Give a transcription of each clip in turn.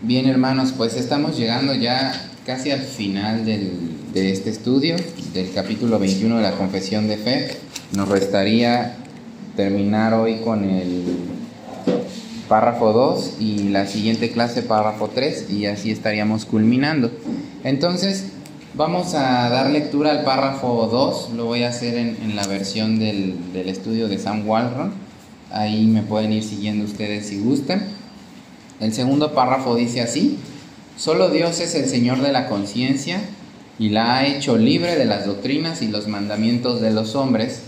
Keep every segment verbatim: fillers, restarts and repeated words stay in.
Bien, hermanos, pues estamos llegando ya casi al final del, de este estudio, del capítulo veintiuno de la Confesión de Fe. Nos restaría terminar hoy con el párrafo dos y la siguiente clase párrafo tres, y así estaríamos culminando. Entonces, vamos a dar lectura al párrafo dos. Lo voy a hacer en, en la versión del, del estudio de Sam Waldron. Ahí me pueden ir siguiendo ustedes si gustan. El segundo párrafo dice así: solo Dios es el Señor de la conciencia y la ha hecho libre de las doctrinas y los mandamientos de los hombres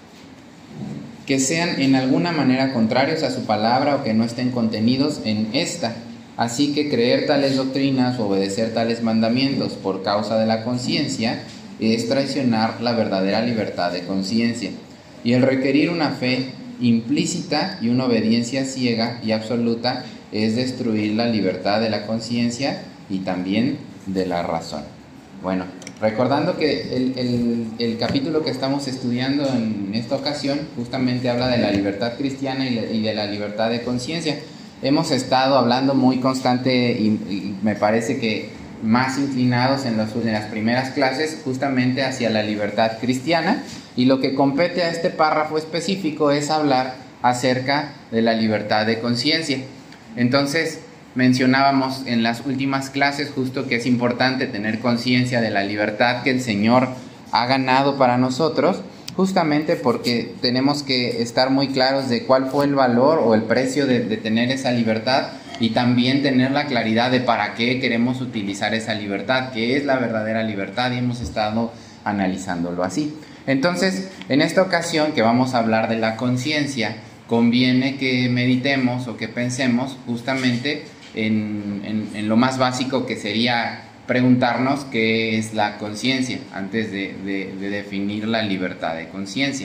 que sean en alguna manera contrarios a su palabra o que no estén contenidos en esta. Así que creer tales doctrinas o obedecer tales mandamientos por causa de la conciencia es traicionar la verdadera libertad de conciencia, y el requerir una fe implícita y una obediencia ciega y absoluta es destruir la libertad de la conciencia y también de la razón. Bueno, recordando que el, el, el capítulo que estamos estudiando en esta ocasión justamente habla de la libertad cristiana y, y de la libertad de conciencia. Hemos estado hablando muy constante y, y me parece que más inclinados en, los, en las primeras clases justamente hacia la libertad cristiana, y lo que compete a este párrafo específico es hablar acerca de la libertad de conciencia. Entonces, mencionábamos en las últimas clases justo que es importante tener conciencia de la libertad que el Señor ha ganado para nosotros, justamente porque tenemos que estar muy claros de cuál fue el valor o el precio de, de tener esa libertad, y también tener la claridad de para qué queremos utilizar esa libertad, qué es la verdadera libertad, y hemos estado analizándolo así. Entonces, en esta ocasión que vamos a hablar de la conciencia, conviene que meditemos o que pensemos justamente en, en, en lo más básico, que sería preguntarnos qué es la conciencia antes de, de, de definir la libertad de conciencia.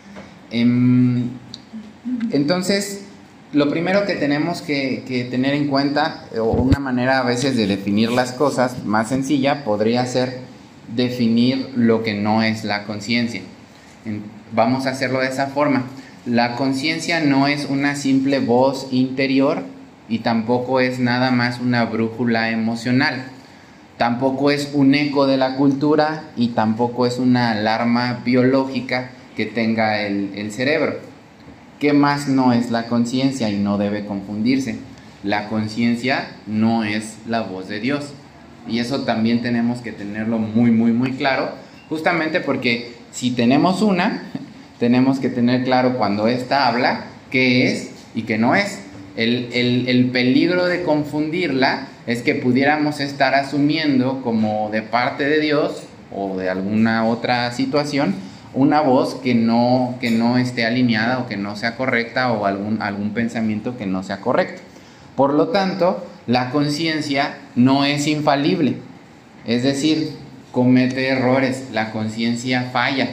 Entonces, lo primero que tenemos que, que tener en cuenta, o una manera a veces de definir las cosas más sencilla, podría ser definir lo que no es la conciencia. Vamos a hacerlo de esa forma. La conciencia no es una simple voz interior y tampoco es nada más una brújula emocional. Tampoco es un eco de la cultura y tampoco es una alarma biológica que tenga el, el cerebro. ¿Qué más no es la conciencia? Y no debe confundirse. La conciencia no es la voz de Dios. Y eso también tenemos que tenerlo muy, muy, muy claro, justamente porque si tenemos una, tenemos que tener claro cuando ésta habla qué es y qué no es. El, el, el peligro de confundirla es que pudiéramos estar asumiendo como de parte de Dios o de alguna otra situación una voz que no, que no esté alineada o que no sea correcta, o algún, algún pensamiento que no sea correcto. Por lo tanto, la conciencia no es infalible, es decir, comete errores, la conciencia falla.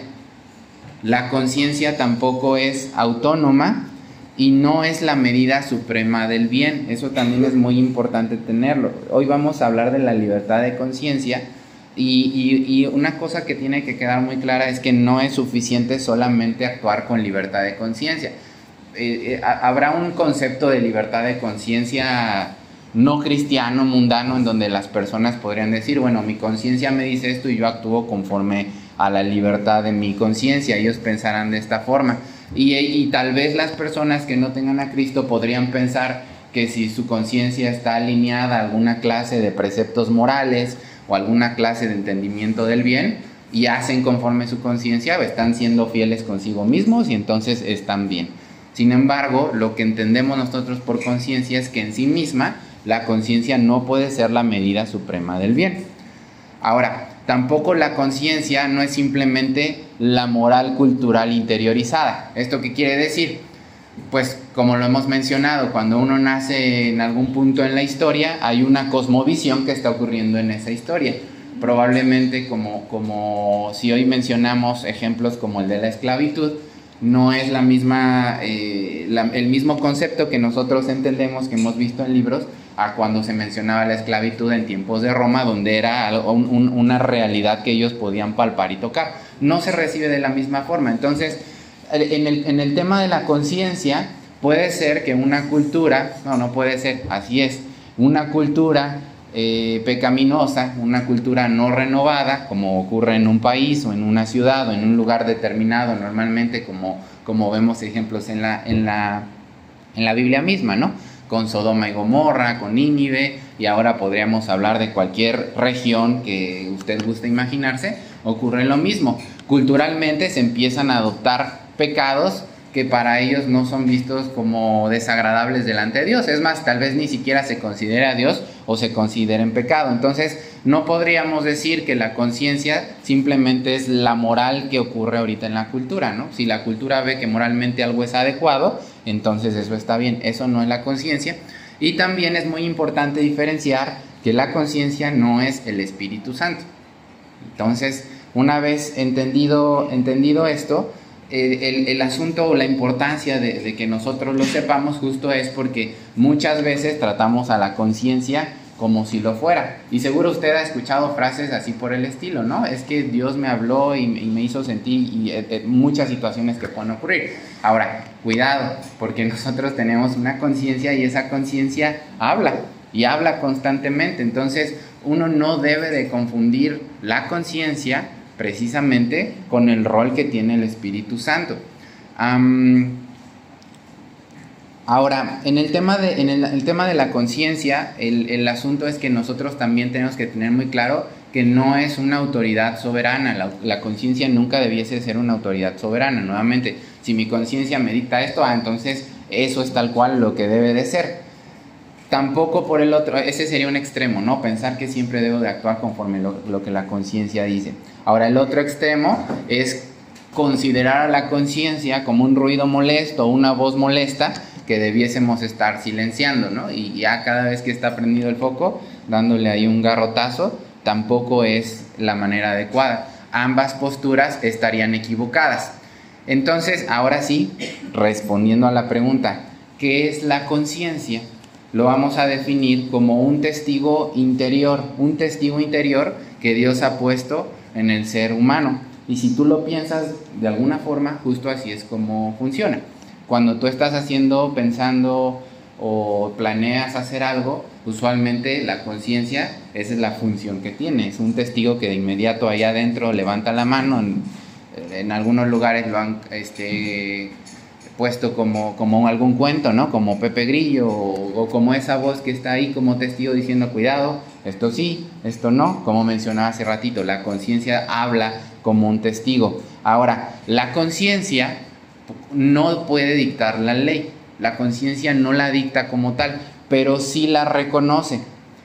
La conciencia tampoco es autónoma y no es la medida suprema del bien. Eso también es muy importante tenerlo. Hoy vamos a hablar de la libertad de conciencia, y, y, y una cosa que tiene que quedar muy clara es que no es suficiente solamente actuar con libertad de conciencia. Eh, eh, habrá un concepto de libertad de conciencia no cristiano, mundano, en donde las personas podrían decir, bueno, mi conciencia me dice esto y yo actúo conforme a la libertad de mi conciencia. Ellos pensarán de esta forma, y, y tal vez las personas que no tengan a Cristo podrían pensar que si su conciencia está alineada a alguna clase de preceptos morales o alguna clase de entendimiento del bien y hacen conforme su conciencia, están siendo fieles consigo mismos y entonces están bien. Sin embargo, lo que entendemos nosotros por conciencia es que en sí misma la conciencia no puede ser la medida suprema del bien. Ahora, tampoco la conciencia no es simplemente la moral cultural interiorizada. ¿Esto qué quiere decir? Pues como lo hemos mencionado, cuando uno nace en algún punto en la historia, hay una cosmovisión que está ocurriendo en esa historia. Probablemente, como, como si hoy mencionamos ejemplos como el de la esclavitud, no es la misma, eh, la, el mismo concepto que nosotros entendemos, que hemos visto en libros, a cuando se mencionaba la esclavitud en tiempos de Roma, donde era un, un, una realidad que ellos podían palpar y tocar. No se recibe de la misma forma. Entonces, en el, en el tema de la conciencia, puede ser que una cultura, no, no puede ser, así es, Una cultura eh, pecaminosa, una cultura no renovada, como ocurre en un país o en una ciudad o en un lugar determinado, normalmente como, como vemos ejemplos en la, en, la, en la Biblia misma, ¿no? Con Sodoma y Gomorra, con Nínive, y ahora podríamos hablar de cualquier región que usted guste imaginarse, ocurre lo mismo. Culturalmente se empiezan a adoptar pecados que para ellos no son vistos como desagradables delante de Dios. Es más, tal vez ni siquiera se considere a Dios o se consideren pecado. Entonces, no podríamos decir que la conciencia simplemente es la moral que ocurre ahorita en la cultura, ¿no? Si la cultura ve que moralmente algo es adecuado, entonces eso está bien. Eso no es la conciencia. Y también es muy importante diferenciar que la conciencia no es el Espíritu Santo. Entonces, una vez entendido, entendido esto, El, el asunto o la importancia de, de que nosotros lo sepamos justo es porque muchas veces tratamos a la conciencia como si lo fuera. Y seguro usted ha escuchado frases así por el estilo, ¿no? Es que Dios me habló y, y me hizo sentir y, y, y muchas situaciones que pueden ocurrir. Ahora, cuidado, porque nosotros tenemos una conciencia y esa conciencia habla y habla constantemente. Entonces, uno no debe de confundir la conciencia precisamente con el rol que tiene el Espíritu Santo. Um, ahora, en el tema de, en el, el tema de la conciencia, el, el asunto es que nosotros también tenemos que tener muy claro que no es una autoridad soberana. La, la conciencia nunca debiese ser una autoridad soberana. Nuevamente, si mi conciencia me dicta esto, ah, entonces eso es tal cual lo que debe de ser. Tampoco por el otro, ese sería un extremo, ¿no? Pensar que siempre debo de actuar conforme lo, lo que la conciencia dice. Ahora, el otro extremo es considerar a la conciencia como un ruido molesto o una voz molesta que debiésemos estar silenciando, ¿no? Y ya cada vez que está prendido el foco, dándole ahí un garrotazo, tampoco es la manera adecuada. Ambas posturas estarían equivocadas. Entonces, ahora sí, respondiendo a la pregunta, ¿qué es la conciencia? Lo vamos a definir como un testigo interior, un testigo interior que Dios ha puesto en el ser humano. Y si tú lo piensas de alguna forma, justo así es como funciona. Cuando tú estás haciendo, pensando o planeas hacer algo, usualmente la conciencia, esa es la función que tiene. Es un testigo que de inmediato allá adentro levanta la mano. En, en algunos lugares lo han este, puesto como, como algún cuento, ¿no? Como Pepe Grillo o, o como esa voz que está ahí como testigo diciendo cuidado, esto sí, esto no. Como mencionaba hace ratito, la conciencia habla como un testigo. Ahora, la conciencia no puede dictar la ley. La conciencia no la dicta como tal, pero sí la reconoce.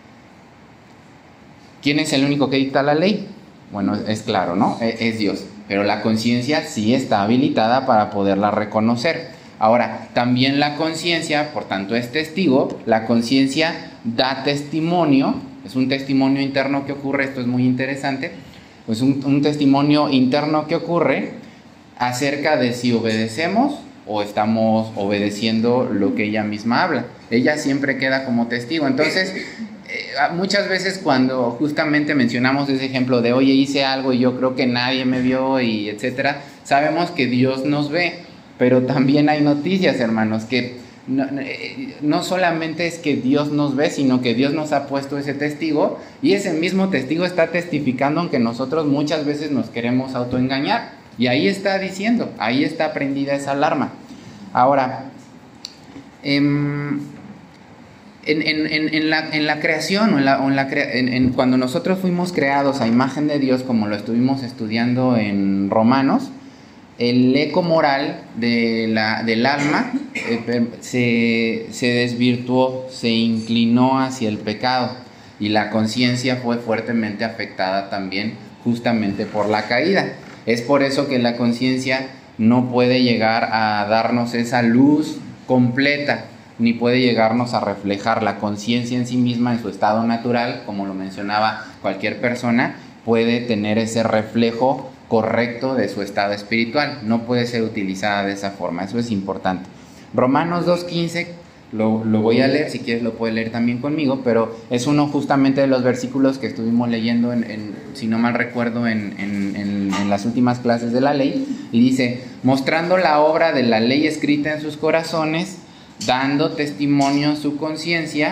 ¿Quién es el único que dicta la ley? Bueno, es claro, ¿no? Es Dios. Pero la conciencia sí está habilitada para poderla reconocer. Ahora, también la conciencia, por tanto, es testigo. La conciencia da testimonio. Es un testimonio interno que ocurre. Esto es muy interesante. Es un, un testimonio interno que ocurre acerca de si obedecemos o estamos obedeciendo lo que ella misma habla. Ella siempre queda como testigo. Entonces, eh, muchas veces cuando justamente mencionamos ese ejemplo de, oye, hice algo y yo creo que nadie me vio y etcétera, sabemos que Dios nos ve, pero también hay noticias, hermanos, que no, no solamente es que Dios nos ve, sino que Dios nos ha puesto ese testigo y ese mismo testigo está testificando, aunque nosotros muchas veces nos queremos autoengañar. Y ahí está diciendo, ahí está prendida esa alarma. Ahora, en, en, en, en, la, en la creación, o en la, o en la crea, en, en, cuando nosotros fuimos creados a imagen de Dios, como lo estuvimos estudiando en Romanos, el eco moral de la, del alma eh, se, se desvirtuó, se inclinó hacia el pecado, y la conciencia fue fuertemente afectada también justamente por la caída. Es por eso que la conciencia no puede llegar a darnos esa luz completa, ni puede llegarnos a reflejar. La conciencia en sí misma, en su estado natural, como lo mencionaba cualquier persona, puede tener ese reflejo correcto de su estado espiritual. No puede ser utilizada de esa forma, eso es importante. Romanos dos quince, lo, lo voy a leer, si quieres lo puedes leer también conmigo, pero es uno justamente de los versículos que estuvimos leyendo, en, en, si no mal recuerdo, en, en, en, en las últimas clases de la ley, y dice, mostrando la obra de la ley escrita en sus corazones, dando testimonio su conciencia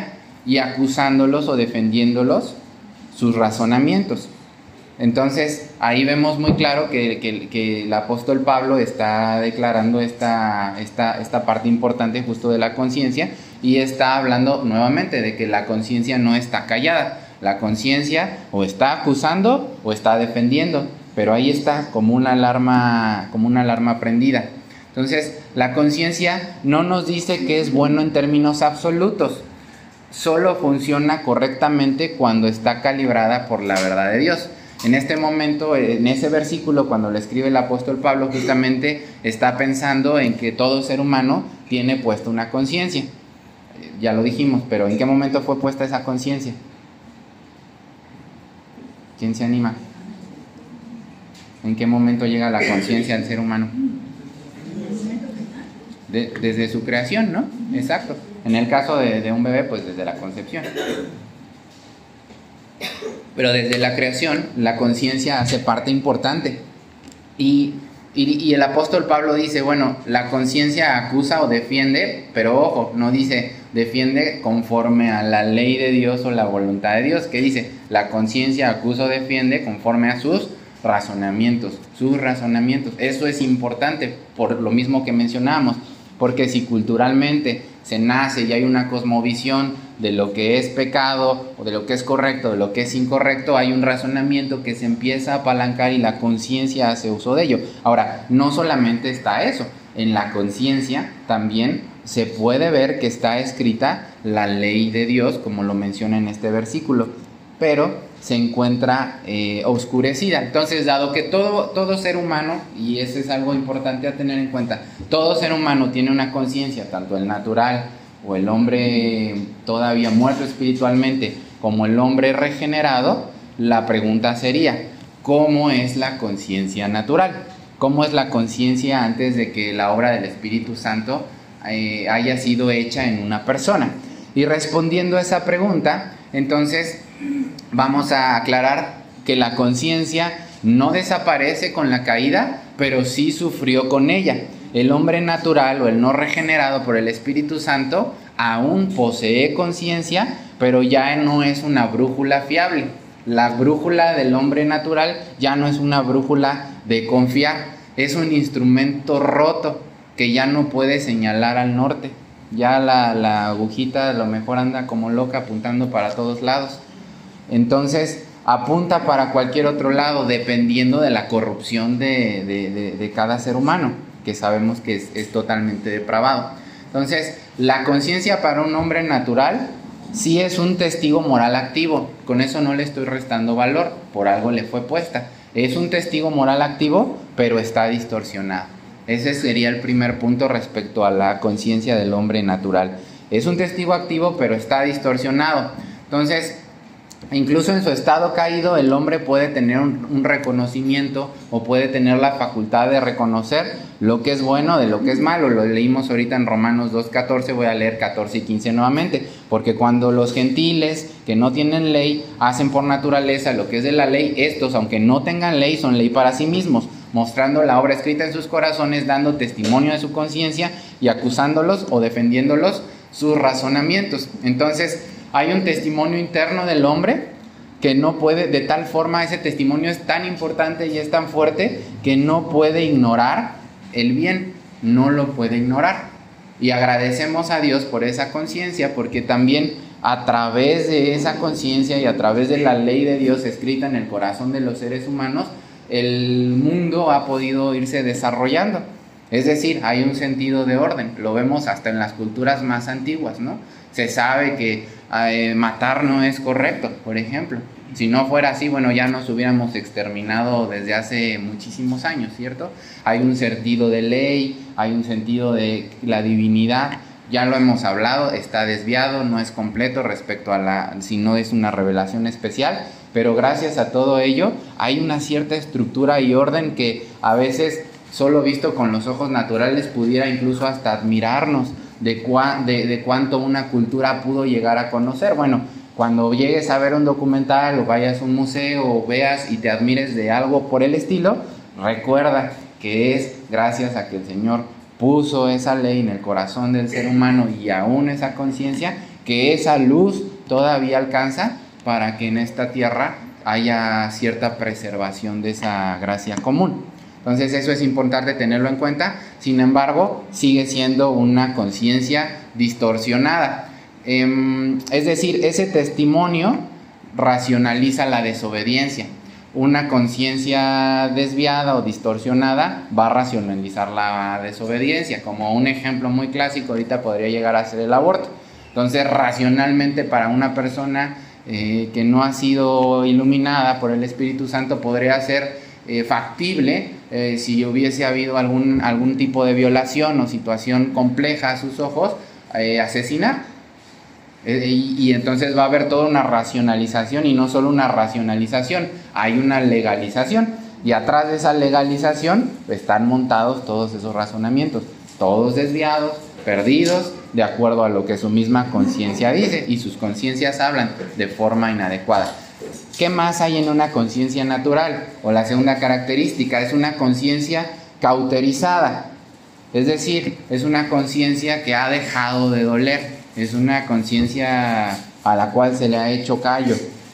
y acusándolos o defendiéndolos sus razonamientos. Entonces, ahí vemos muy claro que, que, que el apóstol Pablo está declarando esta, esta, esta parte importante justo de la conciencia, y está hablando nuevamente de que la conciencia no está callada. La conciencia o está acusando o está defendiendo, pero ahí está como una alarma, como una alarma prendida. Entonces, la conciencia no nos dice que es bueno en términos absolutos, solo funciona correctamente cuando está calibrada por la verdad de Dios. En este momento, en ese versículo, cuando le escribe el apóstol Pablo, justamente está pensando en que todo ser humano tiene puesta una conciencia. Ya lo dijimos, pero ¿en qué momento fue puesta esa conciencia? ¿Quién se anima? ¿En qué momento llega la conciencia al ser humano? De, desde su creación, ¿no? Exacto. En el caso de, de un bebé, pues desde la concepción. Pero desde la creación, la conciencia hace parte importante. Y, y, y el apóstol Pablo dice, bueno, la conciencia acusa o defiende, pero ojo, no dice defiende conforme a la ley de Dios o la voluntad de Dios. ¿Qué dice? La conciencia acusa o defiende conforme a sus razonamientos, sus razonamientos. Eso es importante por lo mismo que mencionábamos, porque si culturalmente se nace y hay una cosmovisión de lo que es pecado o de lo que es correcto, de lo que es incorrecto, hay un razonamiento que se empieza a apalancar y la conciencia hace uso de ello. Ahora, no solamente está eso, en la conciencia también se puede ver que está escrita la ley de Dios, como lo menciona en este versículo, pero se encuentra eh, oscurecida. Entonces, dado que todo, todo ser humano, y eso es algo importante a tener en cuenta, todo ser humano tiene una conciencia, tanto el natural o el hombre todavía muerto espiritualmente, como el hombre regenerado, la pregunta sería, ¿cómo es la conciencia natural? ¿Cómo es la conciencia antes de que la obra del Espíritu Santo eh, haya sido hecha en una persona? Y respondiendo a esa pregunta, entonces vamos a aclarar que la conciencia no desaparece con la caída, pero sí sufrió con ella. El hombre natural o el no regenerado por el Espíritu Santo aún posee conciencia, pero ya no es una brújula fiable. La brújula del hombre natural ya no es una brújula de confiar, es un instrumento roto que ya no puede señalar al norte. Ya la, la agujita a lo mejor anda como loca apuntando para todos lados. Entonces apunta para cualquier otro lado dependiendo de la corrupción de, de, de, de cada ser humano, que sabemos que es, es totalmente depravado. Entonces, la conciencia para un hombre natural sí es un testigo moral activo. Con eso no le estoy restando valor, por algo le fue puesta. Es un testigo moral activo, pero está distorsionado. Ese sería el primer punto respecto a la conciencia del hombre natural. Es un testigo activo, pero está distorsionado. Entonces, incluso en su estado caído, el hombre puede tener un, un reconocimiento o puede tener la facultad de reconocer lo que es bueno de lo que es malo. Lo leímos ahorita en Romanos dos catorce, voy a leer catorce y quince nuevamente. Porque cuando los gentiles que no tienen ley hacen por naturaleza lo que es de la ley, estos, aunque no tengan ley, son ley para sí mismos, mostrando la obra escrita en sus corazones, dando testimonio de su conciencia y acusándolos o defendiéndolos sus razonamientos. Entonces, hay un testimonio interno del hombre que no puede, de tal forma, ese testimonio es tan importante y es tan fuerte que no puede ignorar el bien, no lo puede ignorar. Y agradecemos a Dios por esa conciencia, porque también a través de esa conciencia y a través de la ley de Dios escrita en el corazón de los seres humanos, el mundo ha podido irse desarrollando. Es decir, hay un sentido de orden, lo vemos hasta en las culturas más antiguas, ¿no? Se sabe que eh, matar no es correcto, por ejemplo. Si no fuera así, bueno, ya nos hubiéramos exterminado desde hace muchísimos años, ¿cierto? Hay un sentido de ley, hay un sentido de la divinidad, ya lo hemos hablado, está desviado, no es completo respecto a la, si no es una revelación especial, pero gracias a todo ello hay una cierta estructura y orden que a veces, solo visto con los ojos naturales, pudiera incluso hasta admirarnos de, cua, de, de cuánto una cultura pudo llegar a conocer. Bueno, cuando llegues a ver un documental o vayas a un museo o veas y te admires de algo por el estilo, recuerda que es gracias a que el Señor puso esa ley en el corazón del ser humano y aún esa conciencia, que esa luz todavía alcanza para que en esta tierra haya cierta preservación de esa gracia común. Entonces eso es importante tenerlo en cuenta. Sin embargo, sigue siendo una conciencia distorsionada. Eh, es decir, ese testimonio racionaliza la desobediencia. Una conciencia desviada o distorsionada va a racionalizar la desobediencia. Como un ejemplo muy clásico, ahorita podría llegar a ser el aborto. Entonces, racionalmente para una persona eh, que no ha sido iluminada por el Espíritu Santo, podría ser eh, factible eh, si hubiese habido algún, algún tipo de violación o situación compleja a sus ojos, eh, asesinar. Eh, y, y entonces va a haber toda una racionalización, y no solo una racionalización, hay una legalización, y atrás de esa legalización están montados todos esos razonamientos, todos desviados, perdidos, de acuerdo a lo que su misma conciencia dice, y sus conciencias hablan de forma inadecuada. ¿Qué más hay en una conciencia natural? O la segunda característica es una conciencia cauterizada, es decir, es una conciencia que ha dejado de doler. Es una conciencia a la cual se le ha hecho callo.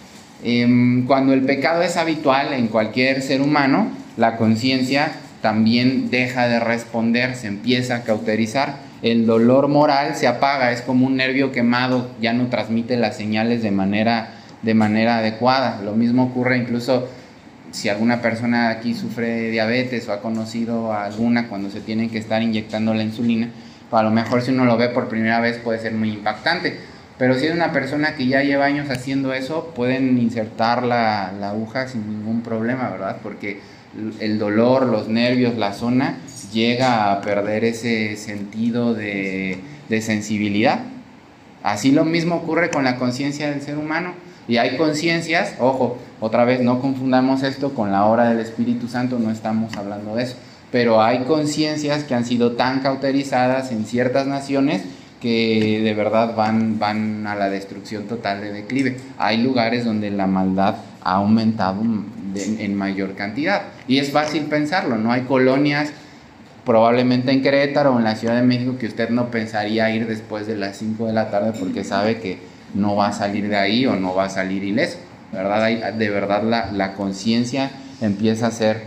Eh, cuando el pecado es habitual en cualquier ser humano, la conciencia también deja de responder, se empieza a cauterizar. El dolor moral se apaga, es como un nervio quemado, ya no transmite las señales de manera, de manera adecuada. Lo mismo ocurre incluso si alguna persona aquí sufre de diabetes o ha conocido a alguna cuando se tienen que estar inyectando la insulina. A lo mejor si uno lo ve por primera vez puede ser muy impactante, pero si es una persona que ya lleva años haciendo eso, pueden insertar la, la aguja sin ningún problema, ¿verdad? Porque el dolor, los nervios, la zona llega a perder ese sentido de, de sensibilidad. Así lo mismo ocurre con la conciencia del ser humano. Y hay conciencias, ojo, otra vez no confundamos esto con la obra del Espíritu Santo, no estamos hablando de eso. Pero hay conciencias que han sido tan cauterizadas en ciertas naciones que de verdad van, van a la destrucción total de declive. Hay lugares donde la maldad ha aumentado de, en mayor cantidad. Y es fácil pensarlo, ¿no? Hay colonias, probablemente en Querétaro o en la Ciudad de México, que usted no pensaría ir después de las cinco de la tarde porque sabe que no va a salir de ahí o no va a salir ileso, ¿verdad? Hay, de verdad la, la conciencia empieza a ser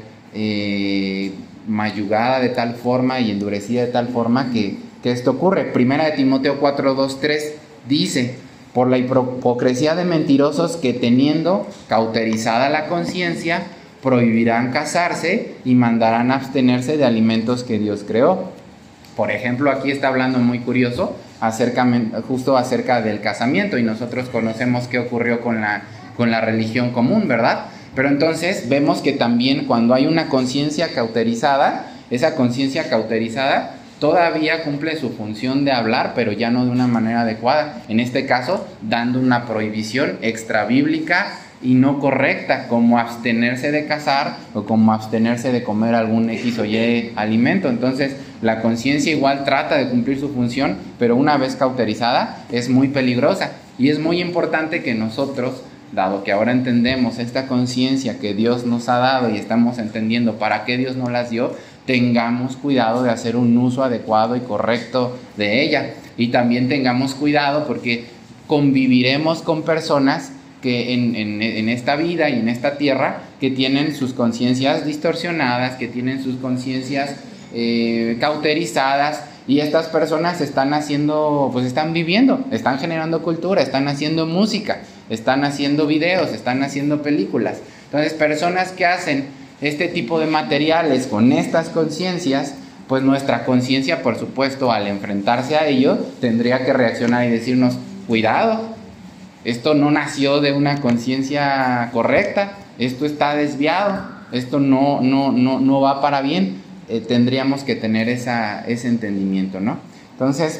Eh, mayugada de tal forma y endurecida de tal forma que, que esto ocurre. Primera de Timoteo cuatro, dos, tres dice: por la hipocresía de mentirosos que, teniendo cauterizada la conciencia, prohibirán casarse y mandarán abstenerse de alimentos que Dios creó. Por ejemplo, aquí está hablando muy curioso acerca, justo acerca del casamiento, y nosotros conocemos qué ocurrió con la, con la religión común, ¿verdad? Pero entonces vemos que también cuando hay una conciencia cauterizada, esa conciencia cauterizada todavía cumple su función de hablar, pero ya no de una manera adecuada. En este caso, dando una prohibición extrabíblica y no correcta, como abstenerse de casar o como abstenerse de comer algún X o Y alimento. Entonces, la conciencia igual trata de cumplir su función, pero una vez cauterizada es muy peligrosa. Y es muy importante que nosotros, dado que ahora entendemos esta conciencia que Dios nos ha dado y estamos entendiendo para qué Dios nos las dio, tengamos cuidado de hacer un uso adecuado y correcto de ella. Y también tengamos cuidado porque conviviremos con personas que en, en, en esta vida y en esta tierra que tienen sus conciencias distorsionadas, que tienen sus conciencias eh, cauterizadas, y estas personas están haciendo, pues están viviendo, están generando cultura, están haciendo música, están haciendo videos, están haciendo películas. Entonces, personas que hacen este tipo de materiales con estas conciencias, pues nuestra conciencia, por supuesto, al enfrentarse a ello, tendría que reaccionar y decirnos: cuidado, esto no nació de una conciencia correcta, esto está desviado, esto no, no, no, no va para bien. Eh, tendríamos que tener esa, ese entendimiento, ¿no? Entonces,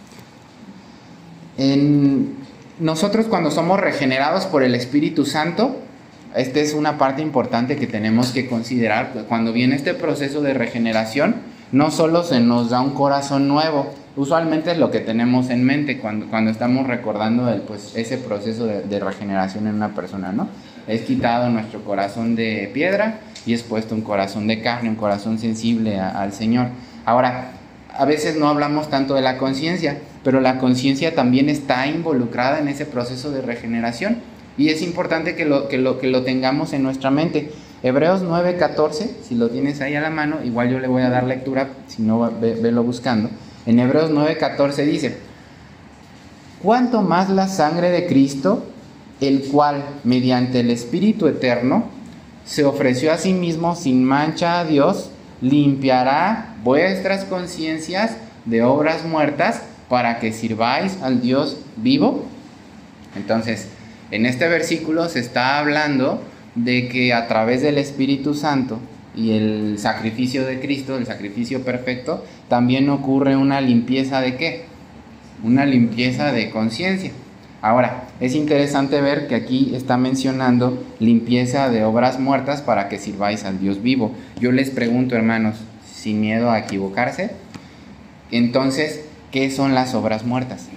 en nosotros cuando somos regenerados por el Espíritu Santo, esta es una parte importante que tenemos que considerar. Cuando viene este proceso de regeneración, no solo se nos da un corazón nuevo, usualmente es lo que tenemos en mente cuando, cuando estamos recordando el, pues, ese proceso de, de regeneración en una persona, ¿no? Es quitado nuestro corazón de piedra y es puesto un corazón de carne, un corazón sensible a, al Señor. Ahora, a veces no hablamos tanto de la conciencia, pero la conciencia también está involucrada en ese proceso de regeneración y es importante que lo, que lo, que lo tengamos en nuestra mente. Hebreos nueve catorce, si lo tienes ahí a la mano, igual yo le voy a dar lectura, si no, ve, velo buscando. En Hebreos nueve catorce dice: ¿cuánto más la sangre de Cristo, el cual, mediante el Espíritu eterno, se ofreció a sí mismo sin mancha a Dios, limpiará vuestras conciencias de obras muertas para que sirváis al Dios vivo? Entonces, en este versículo se está hablando de que a través del Espíritu Santo y el sacrificio de Cristo, el sacrificio perfecto, también ocurre una limpieza ¿de qué? Una limpieza de conciencia. Ahora, es interesante ver que aquí está mencionando limpieza de obras muertas para que sirváis al Dios vivo. Yo les pregunto, hermanos, sin miedo a equivocarse, entonces, ¿qué son las obras muertas?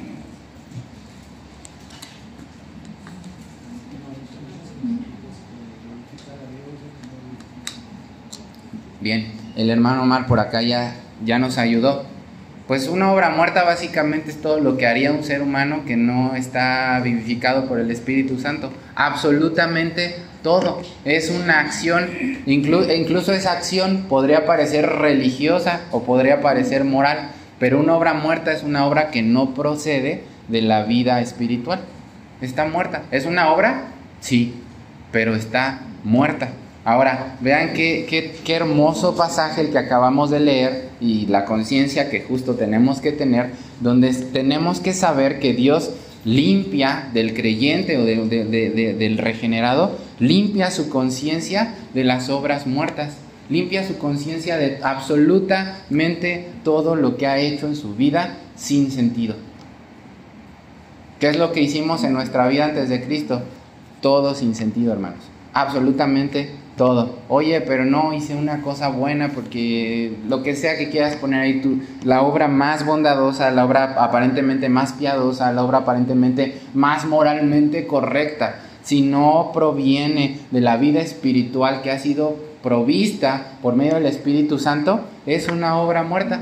Bien, el hermano Omar por acá ya, ya nos ayudó. Pues una obra muerta básicamente es todo lo que haría un ser humano que no está vivificado por el Espíritu Santo. Absolutamente todo. Es una acción, inclu- incluso esa acción podría parecer religiosa o podría parecer moral, pero una obra muerta es una obra que no procede de la vida espiritual. Está muerta. ¿Es una obra? Sí, pero está muerta. Ahora, vean qué, qué, qué hermoso pasaje el que acabamos de leer y la conciencia que justo tenemos que tener, donde tenemos que saber que Dios limpia del creyente o de, de, de, de, del regenerado, limpia su conciencia de las obras muertas, limpia su conciencia de absolutamente todo lo que ha hecho en su vida sin sentido. ¿Qué es lo que hicimos en nuestra vida antes de Cristo? Todo sin sentido, hermanos. Absolutamente todo. Oye, pero no hice una cosa buena porque lo que sea que quieras poner ahí, tú, la obra más bondadosa, la obra aparentemente más piadosa, la obra aparentemente más moralmente correcta, si no proviene de la vida espiritual que ha sido provista por medio del Espíritu Santo, es una obra muerta.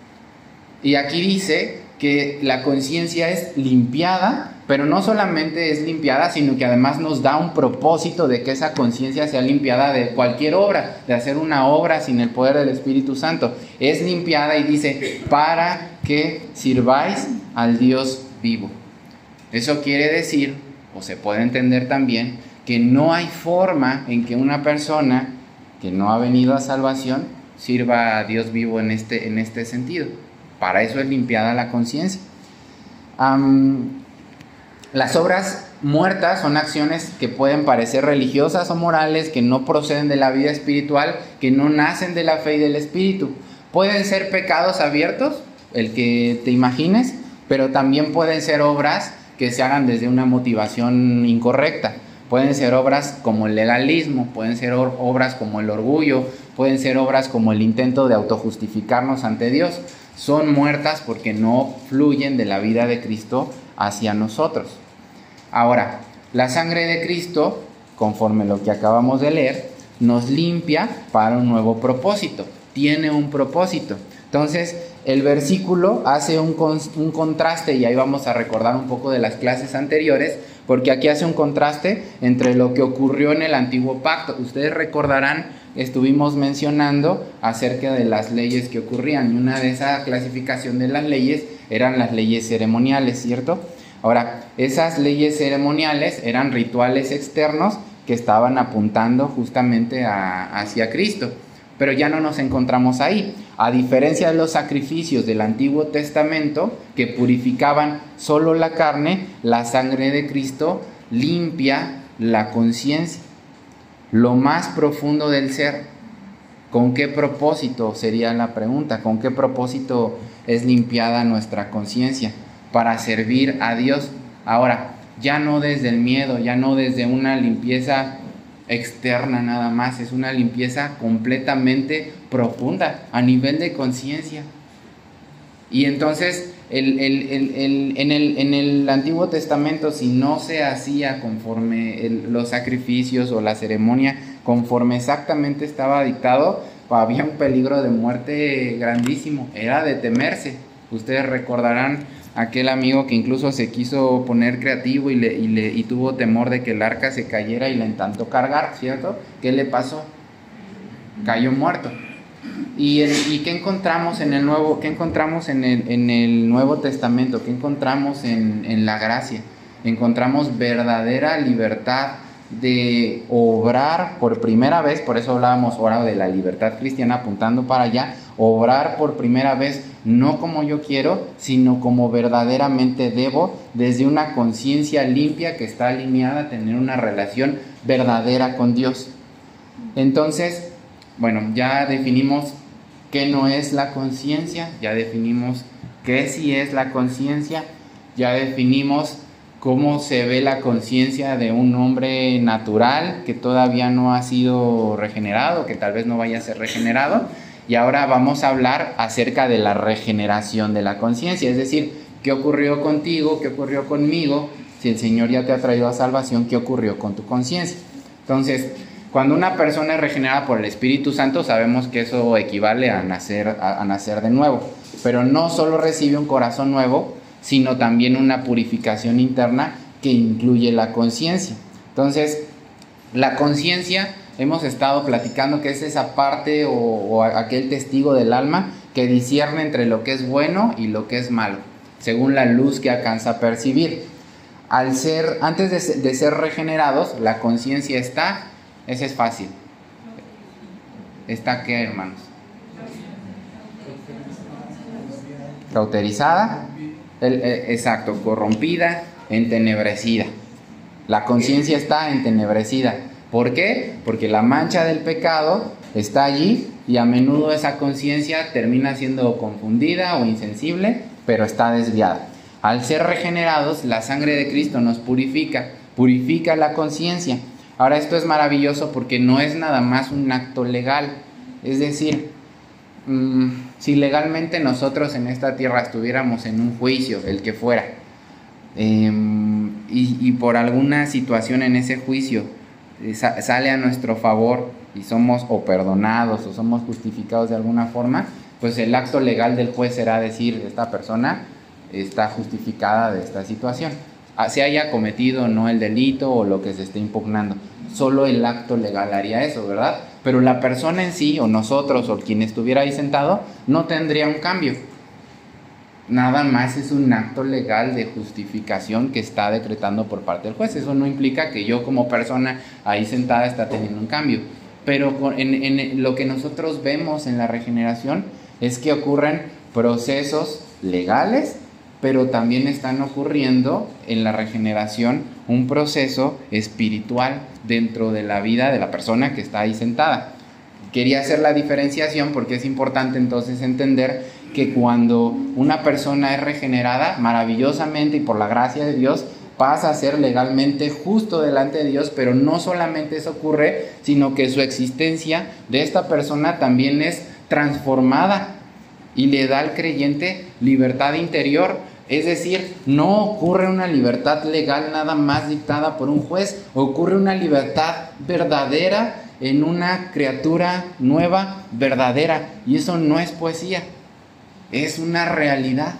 Y aquí dice que la conciencia es limpiada, pero no solamente es limpiada, sino que además nos da un propósito de que esa conciencia sea limpiada de cualquier obra, de hacer una obra sin el poder del Espíritu Santo. Es limpiada y dice, para que sirváis al Dios vivo. Eso quiere decir, o se puede entender también, que no hay forma en que una persona que no ha venido a salvación sirva a Dios vivo en este, en este sentido. Para eso es limpiada la conciencia. Um, las obras muertas son acciones que pueden parecer religiosas o morales, que no proceden de la vida espiritual, que no nacen de la fe y del Espíritu. Pueden ser pecados abiertos, el que te imagines, pero también pueden ser obras que se hagan desde una motivación incorrecta. Pueden ser obras como el legalismo, pueden ser obras como el orgullo, pueden ser obras como el intento de autojustificarnos ante Dios. Son muertas porque no fluyen de la vida de Cristo hacia nosotros. Ahora, la sangre de Cristo, conforme lo que acabamos de leer, nos limpia para un nuevo propósito. Tiene un propósito. Entonces, el versículo hace un, con, un contraste, y ahí vamos a recordar un poco de las clases anteriores, porque aquí hace un contraste entre lo que ocurrió en el antiguo pacto. Ustedes recordarán, estuvimos mencionando acerca de las leyes que ocurrían, y una de esa clasificación de las leyes eran las leyes ceremoniales, ¿cierto? Ahora, esas leyes ceremoniales eran rituales externos que estaban apuntando justamente a, hacia Cristo, pero ya no nos encontramos ahí. A diferencia de los sacrificios del Antiguo Testamento, que purificaban solo la carne, la sangre de Cristo limpia la conciencia, lo más profundo del ser. ¿Con qué propósito? Sería la pregunta. ¿Con qué propósito es limpiada nuestra conciencia? Para servir a Dios. Ahora, ya no desde el miedo, ya no desde una limpieza externa nada más, es una limpieza completamente profunda a nivel de conciencia. Y entonces el, el, el, el, en, el, en el Antiguo Testamento, si no se hacía conforme el, los sacrificios o la ceremonia conforme exactamente estaba dictado, había un peligro de muerte grandísimo, era de temerse. Ustedes recordarán aquel amigo que incluso se quiso poner creativo y, le, y, le, y tuvo temor de que el arca se cayera y le intentó cargar, ¿cierto? ¿Qué le pasó? Cayó muerto. ¿Y, el, y qué encontramos en el Nuevo, qué encontramos en el, en el Nuevo Testamento? ¿Qué encontramos en, en la gracia? Encontramos verdadera libertad de obrar por primera vez, por eso hablábamos ahora de la libertad cristiana apuntando para allá, obrar por primera vez no como yo quiero, sino como verdaderamente debo, desde una conciencia limpia que está alineada a tener una relación verdadera con Dios. Entonces, bueno, ya definimos qué no es la conciencia, ya definimos qué sí es la conciencia, ya definimos cómo se ve la conciencia de un hombre natural que todavía no ha sido regenerado, que tal vez no vaya a ser regenerado. Y ahora vamos a hablar acerca de la regeneración de la conciencia, es decir, qué ocurrió contigo, qué ocurrió conmigo, si el Señor ya te ha traído a salvación, qué ocurrió con tu conciencia. Entonces, cuando una persona es regenerada por el Espíritu Santo, sabemos que eso equivale a nacer, a, a nacer de nuevo, pero no solo recibe un corazón nuevo, sino también una purificación interna que incluye la conciencia. Entonces, la conciencia, hemos estado platicando que es esa parte o, o aquel testigo del alma que discierne entre lo que es bueno y lo que es malo, según la luz que alcanza a percibir. Al ser, antes de, de ser regenerados, la conciencia está, ese es fácil. ¿Está qué, hermanos? Cauterizada. El, eh, exacto, corrompida, entenebrecida. La conciencia está entenebrecida. ¿Por qué? Porque la mancha del pecado está allí y a menudo esa conciencia termina siendo confundida o insensible, pero está desviada. Al ser regenerados, la sangre de Cristo nos purifica, purifica la conciencia. Ahora, esto es maravilloso porque no es nada más un acto legal, es decir, Mm, si legalmente nosotros en esta tierra estuviéramos en un juicio, el que fuera, eh, y, y por alguna situación en ese juicio eh, sa- sale a nuestro favor y somos o perdonados o somos justificados de alguna forma, pues el acto legal del juez será decir, esta persona está justificada de esta situación, se haya cometido o no el delito o lo que se esté impugnando. Solo el acto legal haría eso, ¿verdad? Pero la persona en sí, o nosotros, o quien estuviera ahí sentado, no tendría un cambio. Nada más es un acto legal de justificación que está decretando por parte del juez. Eso no implica que yo como persona ahí sentada está teniendo un cambio. Pero en, en lo que nosotros vemos en la regeneración es que ocurren procesos legales, pero también están ocurriendo en la regeneración un proceso espiritual dentro de la vida de la persona que está ahí sentada. Quería hacer la diferenciación porque es importante entonces entender que cuando una persona es regenerada, maravillosamente y por la gracia de Dios, pasa a ser legalmente justo delante de Dios, pero no solamente eso ocurre, sino que su existencia de esta persona también es transformada y le da al creyente libertad interior. Es decir, no ocurre una libertad legal nada más dictada por un juez, ocurre una libertad verdadera en una criatura nueva, verdadera, y eso no es poesía, es una realidad.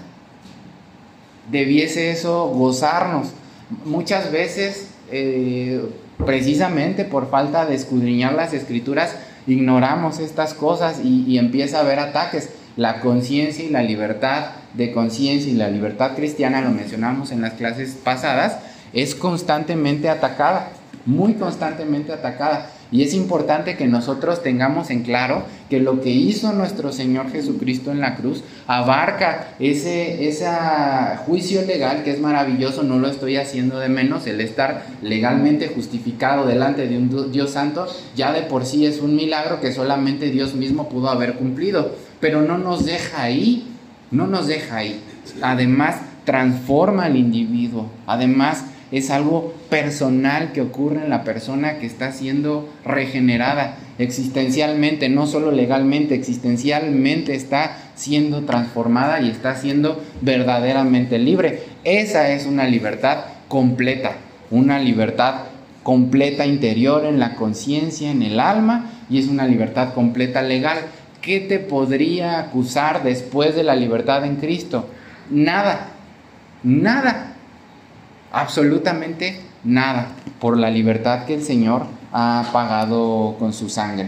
Debiese eso gozarnos. Muchas veces, eh, precisamente por falta de escudriñar las escrituras, ignoramos estas cosas y, y empieza a haber ataques. La conciencia y la libertad de conciencia y la libertad cristiana, lo mencionamos en las clases pasadas, es constantemente atacada, muy constantemente atacada. Y es importante que nosotros tengamos en claro que lo que hizo nuestro Señor Jesucristo en la cruz abarca ese, ese juicio legal que es maravilloso, no lo estoy haciendo de menos. El estar legalmente justificado delante de un Dios santo ya de por sí es un milagro que solamente Dios mismo pudo haber cumplido, pero no nos deja ahí, no nos deja ahí. Además transforma al individuo, además es algo personal que ocurre en la persona que está siendo regenerada existencialmente, no solo legalmente, existencialmente está siendo transformada y está siendo verdaderamente libre. Esa es una libertad completa, una libertad completa interior en la conciencia, en el alma, y es una libertad completa legal. ¿Qué te podría acusar después de la libertad en Cristo? Nada, nada, absolutamente nada, por la libertad que el Señor ha pagado con su sangre.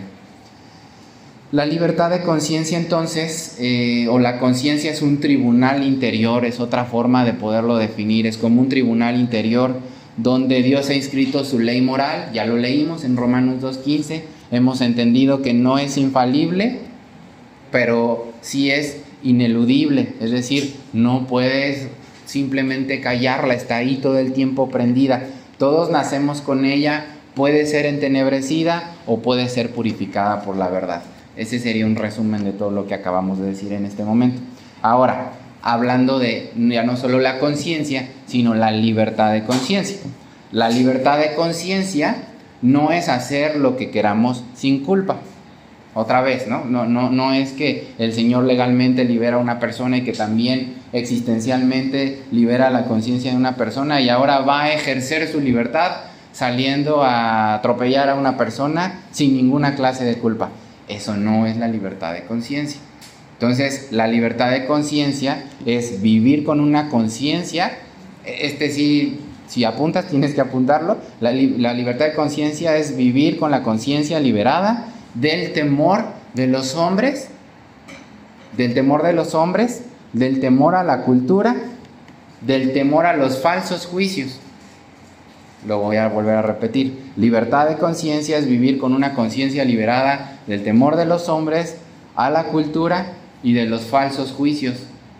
La libertad de conciencia, entonces, eh, o la conciencia es un tribunal interior, es otra forma de poderlo definir, es como un tribunal interior donde Dios ha inscrito su ley moral. Ya lo leímos en Romanos dos quince, hemos entendido que no es infalible, pero sí es ineludible, es decir, no puedes simplemente callarla, está ahí todo el tiempo prendida. Todos nacemos con ella, puede ser entenebrecida o puede ser purificada por la verdad. Ese sería un resumen de todo lo que acabamos de decir en este momento. Ahora, hablando de ya no solo la conciencia, sino la libertad de conciencia. La libertad de conciencia no es hacer lo que queramos sin culpa. Otra vez, ¿no? No, no, no es que el Señor legalmente libera a una persona y que también existencialmente libera la conciencia de una persona y ahora va a ejercer su libertad saliendo a atropellar a una persona sin ninguna clase de culpa. Eso no es la libertad de conciencia. Entonces, la libertad de conciencia es vivir con una conciencia. Este sí, si apuntas, tienes que apuntarlo. La, la libertad de conciencia es vivir con la conciencia liberada del temor de los hombres, del temor de los hombres, del temor a la cultura, del temor a los falsos juicios. Lo voy a volver a repetir. Libertad de conciencia es vivir con una conciencia liberada del temor de los hombres, a la cultura y de los falsos juicios.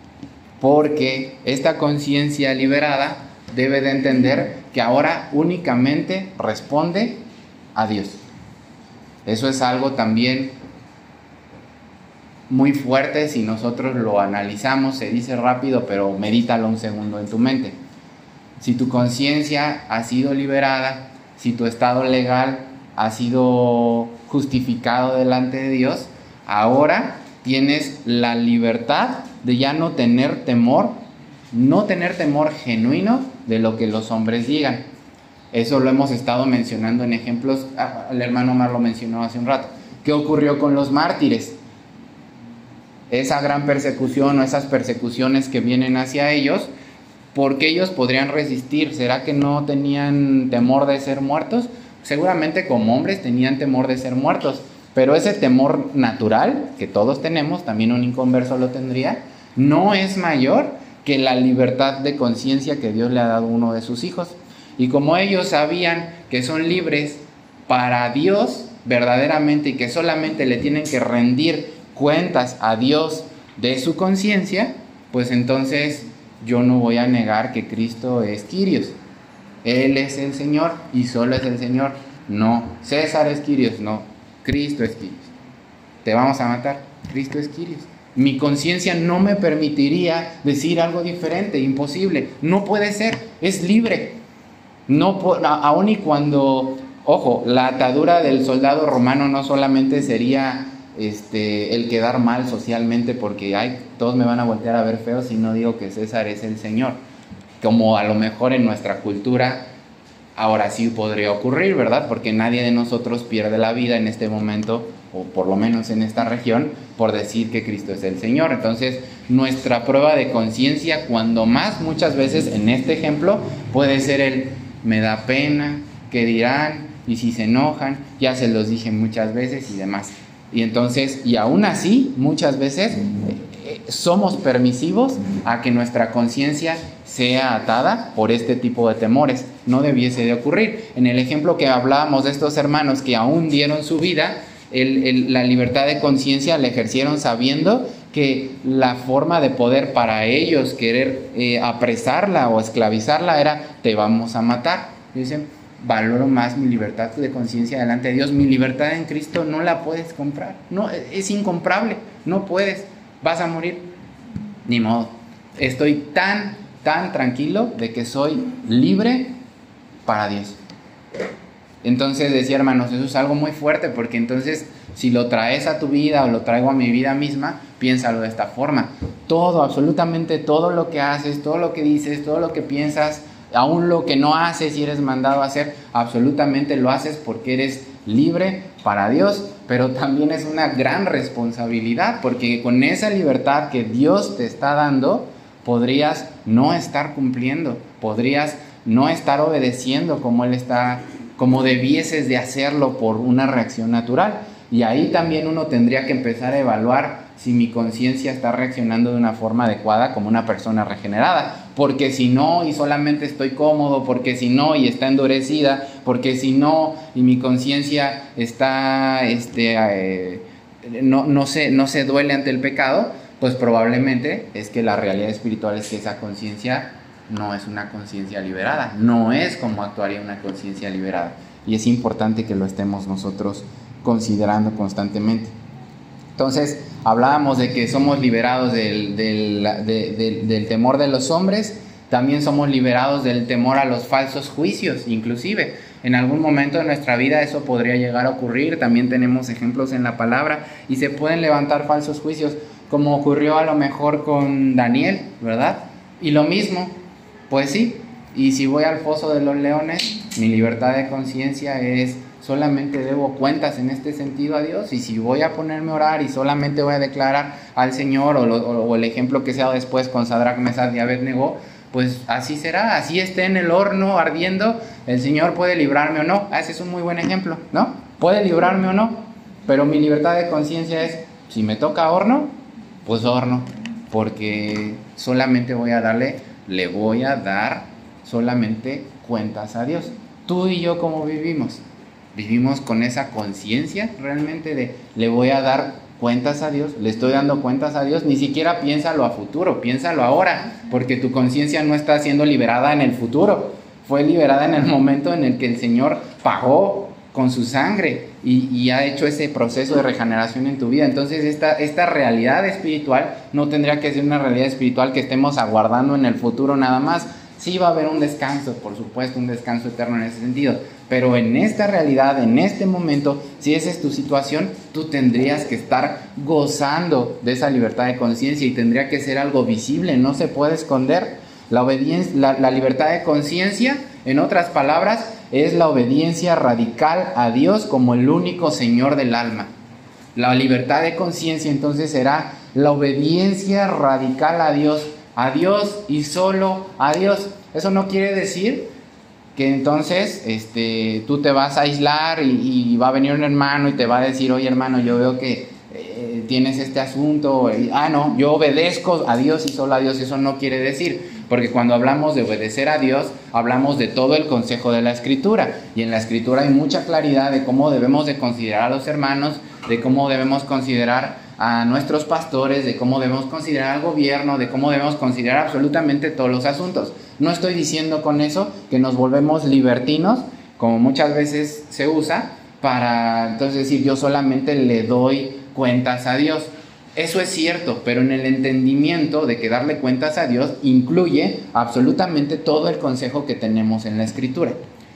Porque esta conciencia liberada debe de entender que ahora únicamente responde a Dios. Eso es algo también muy fuerte si nosotros lo analizamos. Se dice rápido, pero medítalo un segundo en tu mente. Si tu conciencia ha sido liberada, si tu estado legal ha sido justificado delante de Dios, ahora tienes la libertad de ya no tener temor, no tener temor genuino de lo que los hombres digan. Eso lo hemos estado mencionando en ejemplos. El hermano Omar lo mencionó hace un rato. ¿Qué ocurrió con los mártires? Esa gran persecución o esas persecuciones que vienen hacia ellos, ¿por qué ellos podrían resistir? ¿Será que no tenían temor de ser muertos? Seguramente como hombres tenían temor de ser muertos, pero ese temor natural que todos tenemos, también un inconverso lo tendría, no es mayor que la libertad de conciencia que Dios le ha dado a uno de sus hijos. Y como ellos sabían que son libres para Dios verdaderamente y que solamente le tienen que rendir cuentas a Dios de su conciencia, pues entonces yo no voy a negar que Cristo es Kyrios. Él es el Señor y solo es el Señor. No, César es Kyrios, no, Cristo es Kyrios. Te vamos a matar, Cristo es Kyrios. Mi conciencia no me permitiría decir algo diferente, imposible. No puede ser, es libre. No, aun y cuando, ojo, la atadura del soldado romano no solamente sería Este, el quedar mal socialmente porque ay, todos me van a voltear a ver feo si no digo que César es el Señor, como a lo mejor en nuestra cultura ahora sí podría ocurrir, ¿verdad? Porque nadie de nosotros pierde la vida en este momento, o por lo menos en esta región, por decir que Cristo es el Señor. Entonces, nuestra prueba de conciencia, cuando más, muchas veces en este ejemplo, puede ser el me da pena, ¿qué dirán? Y si se enojan, ya se los dije muchas veces y demás. Y entonces, y aún así, muchas veces eh, somos permisivos a que nuestra conciencia sea atada por este tipo de temores. No debiese de ocurrir. En el ejemplo que hablábamos de estos hermanos que aún dieron su vida, el, el, la libertad de conciencia la ejercieron sabiendo que la forma de poder para ellos querer eh, apresarla o esclavizarla era te vamos a matar. Y dicen, valoro más mi libertad de conciencia delante de Dios. Mi libertad en Cristo no la puedes comprar. No, es incomparable. No puedes. Vas a morir. Ni modo. Estoy tan, tan tranquilo de que soy libre para Dios. Entonces decía, hermanos, eso es algo muy fuerte, porque entonces si lo traes a tu vida o lo traigo a mi vida misma, piénsalo de esta forma. Todo, absolutamente todo lo que haces, todo lo que dices, todo lo que piensas, Aún lo que no haces y eres mandado a hacer, absolutamente lo haces porque eres libre para Dios, pero también es una gran responsabilidad, porque con esa libertad que Dios te está dando, podrías no estar cumpliendo, podrías no estar obedeciendo como Él está, como debieses de hacerlo por una reacción natural. Y ahí también uno tendría que empezar a evaluar si mi conciencia está reaccionando de una forma adecuada como una persona regenerada. Porque si no y solamente estoy cómodo, porque si no y está endurecida, porque si no y mi conciencia está, este, eh, no, no, se, no se duele ante el pecado, pues probablemente es que la realidad espiritual es que esa conciencia no es una conciencia liberada, no es como actuaría una conciencia liberada. Y es importante que lo estemos nosotros considerando constantemente. Entonces, hablábamos de que somos liberados del, del, de, de, del temor de los hombres, también somos liberados del temor a los falsos juicios, inclusive. En algún momento de nuestra vida eso podría llegar a ocurrir, también tenemos ejemplos en la palabra, y se pueden levantar falsos juicios, como ocurrió a lo mejor con Daniel, ¿verdad? Y lo mismo, pues sí, y si voy al foso de los leones, mi libertad de conciencia es: solamente debo cuentas en este sentido a Dios, y si voy a ponerme a orar y solamente voy a declarar al Señor, o, lo, o el ejemplo que sea después con Sadrach, Mesach y Abednego, pues así será, así esté en el horno ardiendo, el Señor puede librarme o no. Ese es un muy buen ejemplo, ¿no? Puede librarme o no, pero mi libertad de conciencia es: si me toca horno, pues horno, porque solamente voy a darle, le voy a dar solamente cuentas a Dios. Tú y yo, ¿cómo vivimos? Vivimos con esa conciencia realmente de le voy a dar cuentas a Dios, le estoy dando cuentas a Dios. Ni siquiera piénsalo a futuro, piénsalo ahora, porque tu conciencia no está siendo liberada en el futuro, fue liberada en el momento en el que el Señor pagó con su sangre y, y ha hecho ese proceso de regeneración en tu vida. Entonces esta, esta realidad espiritual no tendría que ser una realidad espiritual que estemos aguardando en el futuro nada más. Sí va a haber un descanso, por supuesto, un descanso eterno en ese sentido, pero en esta realidad, en este momento, si esa es tu situación, tú tendrías que estar gozando de esa libertad de conciencia y tendría que ser algo visible, no se puede esconder. La obediencia, la, la libertad de conciencia, en otras palabras, es la obediencia radical a Dios como el único Señor del alma. La libertad de conciencia entonces será la obediencia radical a Dios, a Dios y solo a Dios. Eso no quiere decir que entonces este, tú te vas a aislar y, y va a venir un hermano y te va a decir: oye hermano, yo veo que eh, tienes este asunto, y, ah no, yo obedezco a Dios y solo a Dios. Eso no quiere decir, porque cuando hablamos de obedecer a Dios, hablamos de todo el consejo de la Escritura, y en la Escritura hay mucha claridad de cómo debemos de considerar a los hermanos, de cómo debemos considerar a nuestros pastores, de cómo debemos considerar al gobierno, de cómo debemos considerar absolutamente todos los asuntos. No estoy diciendo con eso que nos volvemos libertinos, como muchas veces se usa, para entonces decir yo solamente le doy cuentas a Dios. Eso es cierto, pero en el entendimiento de que darle cuentas a Dios incluye absolutamente todo el consejo que tenemos en la Escritura.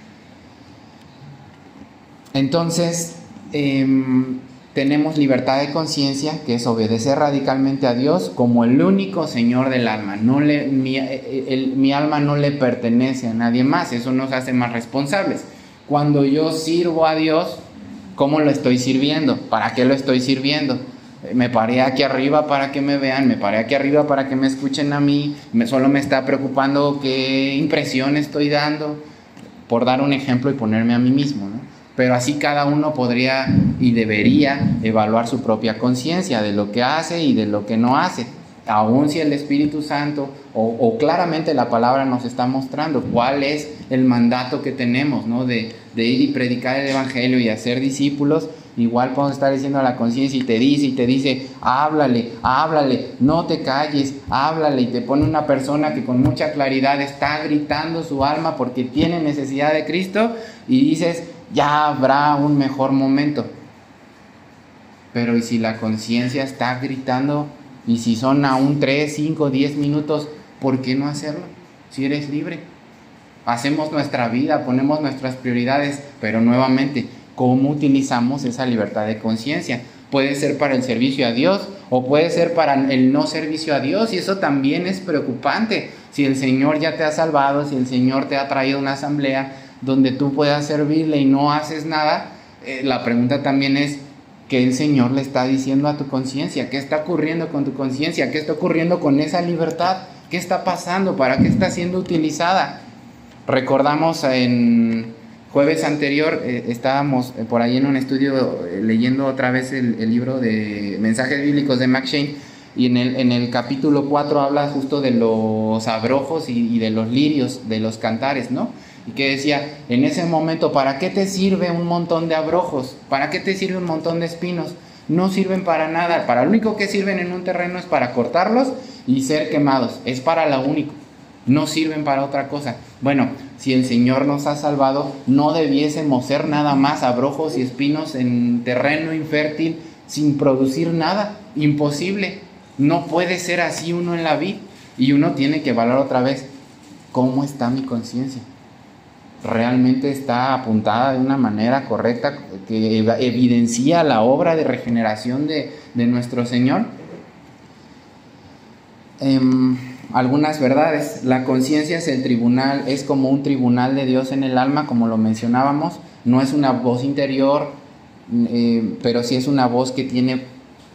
Entonces, eh, tenemos libertad de conciencia, que es obedecer radicalmente a Dios como el único Señor del alma. No le, mi, el, mi alma no le pertenece a nadie más, eso nos hace más responsables. Cuando yo sirvo a Dios, ¿cómo lo estoy sirviendo? ¿Para qué lo estoy sirviendo? Me paré aquí arriba para que me vean, me paré aquí arriba para que me escuchen a mí, me, solo me está preocupando qué impresión estoy dando, por dar un ejemplo y ponerme a mí mismo, ¿no? Pero así cada uno podría y debería evaluar su propia conciencia de lo que hace y de lo que no hace. Aun si el Espíritu Santo o, o claramente la palabra nos está mostrando cuál es el mandato que tenemos, ¿no? de, de ir y predicar el Evangelio y hacer discípulos, igual podemos estar diciendo a la conciencia y te dice y te dice, háblale, háblale, no te calles, háblale, y te pone una persona que con mucha claridad está gritando su alma porque tiene necesidad de Cristo, y dices, ya habrá un mejor momento. Pero ¿y si la conciencia está gritando? Y si son aún tres, cinco, diez minutos, ¿por qué no hacerlo? Si eres libre. Hacemos nuestra vida, ponemos nuestras prioridades, pero nuevamente, ¿cómo utilizamos esa libertad de conciencia? Puede ser para el servicio a Dios o puede ser para el no servicio a Dios, y eso también es preocupante, Si el Señor ya te ha salvado, si el Señor te ha traído a una asamblea donde tú puedas servirle y no haces nada, eh, la pregunta también es, ¿qué el Señor le está diciendo a tu conciencia? ¿Qué está ocurriendo con tu conciencia? ¿Qué está ocurriendo con esa libertad? ¿Qué está pasando? ¿Para qué está siendo utilizada? Recordamos en jueves anterior, eh, estábamos por ahí en un estudio eh, leyendo otra vez el, el libro de Mensajes Bíblicos de McCheyne, y en el, en el capítulo cuatro habla justo de los abrojos y, y de los lirios, de los cantares, ¿no? Y que decía, en ese momento, ¿para qué te sirve un montón de abrojos? ¿Para qué te sirve un montón de espinos? No sirven para nada. Para lo único que sirven en un terreno es para cortarlos y ser quemados. Es para lo único. No sirven para otra cosa. Bueno, si el Señor nos ha salvado, no debiésemos ser nada más abrojos y espinos en terreno infértil sin producir nada. Imposible. No puede ser así uno en la vida. Y uno tiene que evaluar otra vez, ¿cómo está mi conciencia? ¿Realmente está apuntada de una manera correcta que evidencia la obra de regeneración de, de nuestro Señor? Eh, algunas verdades. La conciencia es el tribunal, es como un tribunal de Dios en el alma, como lo mencionábamos. No es una voz interior, eh, pero sí es una voz que tiene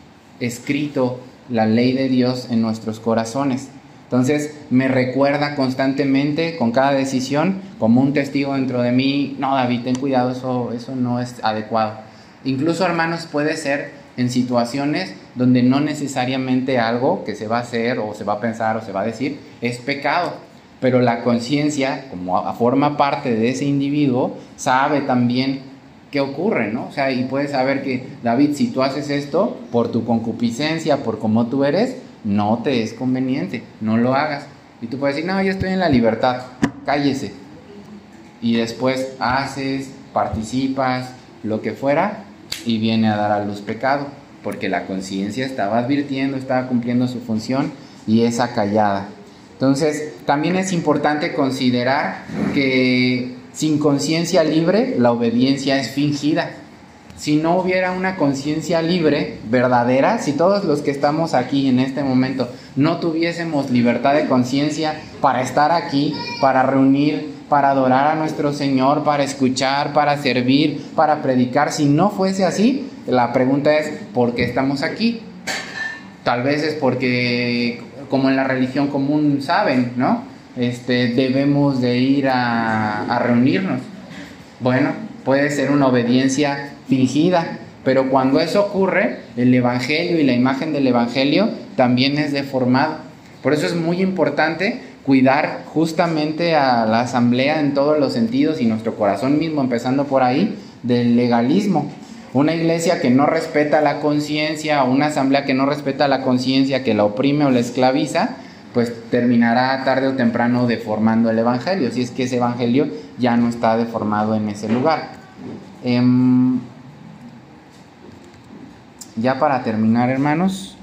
escrito la ley de Dios en nuestros corazones. Entonces me recuerda constantemente con cada decisión como un testigo dentro de mí, no, David, ten cuidado, eso, eso no es adecuado. Incluso, hermanos, puede ser en situaciones donde no necesariamente algo que se va a hacer o se va a pensar o se va a decir es pecado, pero la conciencia, como forma parte de ese individuo, sabe también qué ocurre, ¿no? O sea, y puede saber que, David, si tú haces esto por tu concupiscencia, por cómo tú eres, no te es conveniente, no lo hagas. Y tú puedes decir, no, yo estoy en la libertad, cállese. Y después haces, participas, lo que fuera, y viene a dar a luz pecado, porque la conciencia estaba advirtiendo, estaba cumpliendo su función y es acallada. Entonces, también es importante considerar que sin conciencia libre, la obediencia es fingida. Si no hubiera una conciencia libre, verdadera, si todos los que estamos aquí en este momento no tuviésemos libertad de conciencia para estar aquí, para reunir, para adorar a nuestro Señor, para escuchar, para servir, para predicar, si no fuese así, la pregunta es, ¿por qué estamos aquí? Tal vez es porque, como en la religión común saben, ¿no? Este, debemos de ir a, a reunirnos. Bueno, puede ser una obediencia fingida, pero cuando eso ocurre, el Evangelio y la imagen del Evangelio también es deformado. Por eso es muy importante cuidar justamente a la asamblea en todos los sentidos y nuestro corazón mismo, empezando por ahí, del legalismo. Una iglesia que no respeta la conciencia, o una asamblea que no respeta la conciencia, que la oprime o la esclaviza, pues terminará tarde o temprano deformando el Evangelio, si es que ese Evangelio ya no está deformado en ese lugar. Eh, ya para terminar, hermanos,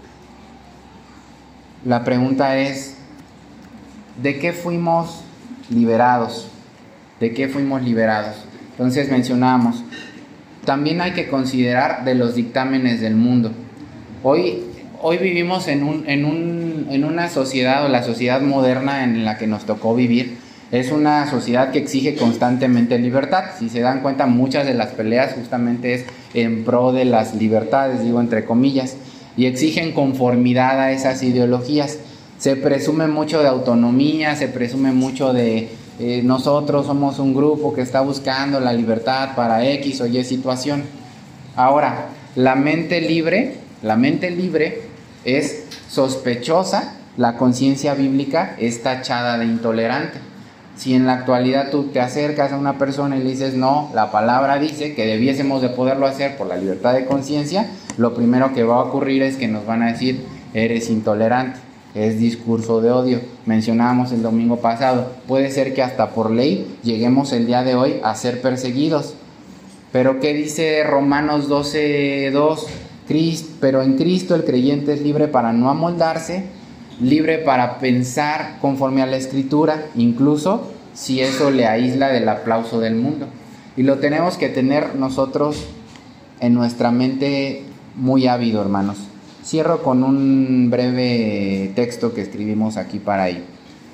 la pregunta es, ¿de qué fuimos liberados? ¿De qué fuimos liberados? Entonces mencionábamos, también hay que considerar de los dictámenes del mundo. Hoy, hoy vivimos en, un, en, un, en una sociedad, o la sociedad moderna en la que nos tocó vivir, es una sociedad que exige constantemente libertad. Si se dan cuenta, muchas de las peleas justamente es en pro de las libertades, digo entre comillas, y exigen conformidad a esas ideologías. Se presume mucho de autonomía, se presume mucho de eh, nosotros somos un grupo que está buscando la libertad para X o Y situación. Ahora, la mente libre, la mente libre es sospechosa, la conciencia bíblica es tachada de intolerante. Si en la actualidad tú te acercas a una persona y le dices, no, la palabra dice que debiésemos de poderlo hacer por la libertad de conciencia, lo primero que va a ocurrir es que nos van a decir, eres intolerante, es discurso de odio. Mencionábamos el domingo pasado, puede ser que hasta por ley lleguemos el día de hoy a ser perseguidos. Pero ¿qué dice Romanos doce dos? Pero en Cristo el creyente es libre para no amoldarse, libre para pensar conforme a la Escritura, incluso si eso le aísla del aplauso del mundo. Y lo tenemos que tener nosotros en nuestra mente muy ávido, hermanos. Cierro con un breve texto que escribimos aquí para ahí.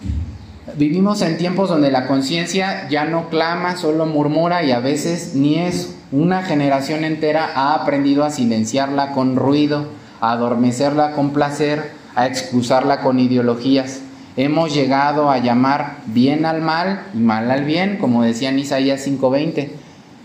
Vivimos en tiempos donde la conciencia ya no clama, solo murmura y a veces ni eso. Una generación entera ha aprendido a silenciarla con ruido, a adormecerla con placer, a excusarla con ideologías. Hemos llegado a llamar bien al mal y mal al bien, como decía en Isaías cinco veinte.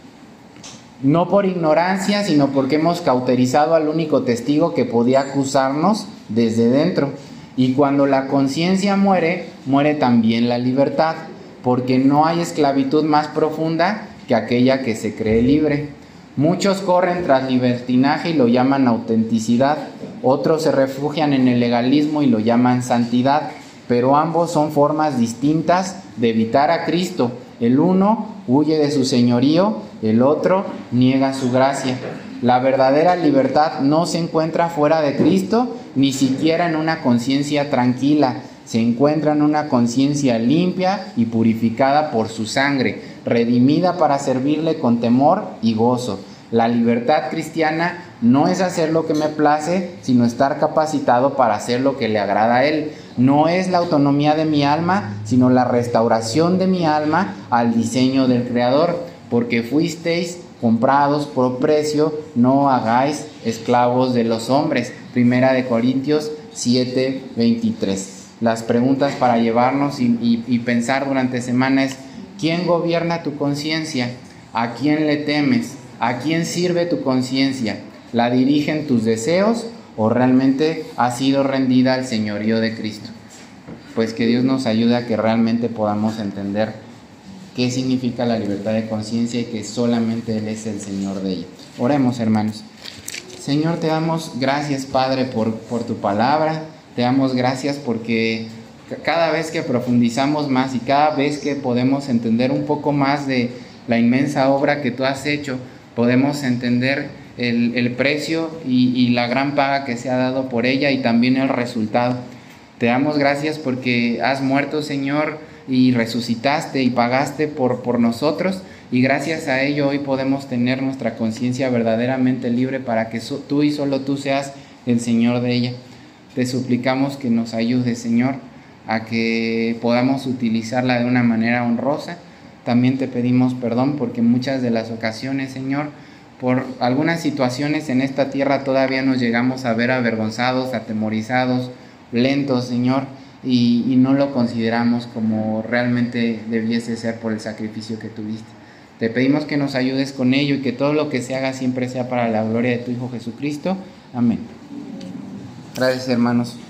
No por ignorancia, sino porque hemos cauterizado al único testigo que podía acusarnos desde dentro. Y cuando la conciencia muere, muere también la libertad, porque no hay esclavitud más profunda que aquella que se cree libre. Muchos corren tras libertinaje y lo llaman autenticidad, otros se refugian en el legalismo y lo llaman santidad, pero ambos son formas distintas de evitar a Cristo. El uno huye de su señorío, el otro niega su gracia. La verdadera libertad no se encuentra fuera de Cristo, ni siquiera en una conciencia tranquila. Se encuentra en una conciencia limpia y purificada por su sangre, redimida para servirle con temor y gozo. La libertad cristiana no es hacer lo que me place, sino estar capacitado para hacer lo que le agrada a Él. No es la autonomía de mi alma, sino la restauración de mi alma al diseño del Creador, porque fuisteis comprados por precio, no hagáis esclavos de los hombres. Primera de Corintios siete veintitrés. Las preguntas para llevarnos y, y, y pensar durante semana es: ¿quién gobierna tu conciencia? ¿A quién le temes? ¿A quién sirve tu conciencia? ¿La dirigen tus deseos o realmente ha sido rendida al señorío de Cristo? Pues que Dios nos ayude a que realmente podamos entender qué significa la libertad de conciencia y que solamente Él es el Señor de ella. Oremos, hermanos. Señor, te damos gracias, Padre, por, por tu palabra. Te damos gracias porque cada vez que profundizamos más y cada vez que podemos entender un poco más de la inmensa obra que tú has hecho, podemos entender el, el precio y, y la gran paga que se ha dado por ella y también el resultado. Te damos gracias porque has muerto, Señor, y resucitaste y pagaste por, por nosotros, y gracias a ello hoy podemos tener nuestra conciencia verdaderamente libre para que so, tú y solo tú seas el Señor de ella. Te suplicamos que nos ayudes, Señor, a que podamos utilizarla de una manera honrosa. También te pedimos perdón porque muchas de las ocasiones, Señor, por algunas situaciones en esta tierra todavía nos llegamos a ver avergonzados, atemorizados, lentos, Señor, y, y no lo consideramos como realmente debiese ser por el sacrificio que tuviste. Te pedimos que nos ayudes con ello y que todo lo que se haga siempre sea para la gloria de tu Hijo Jesucristo. Amén. Gracias, hermanos.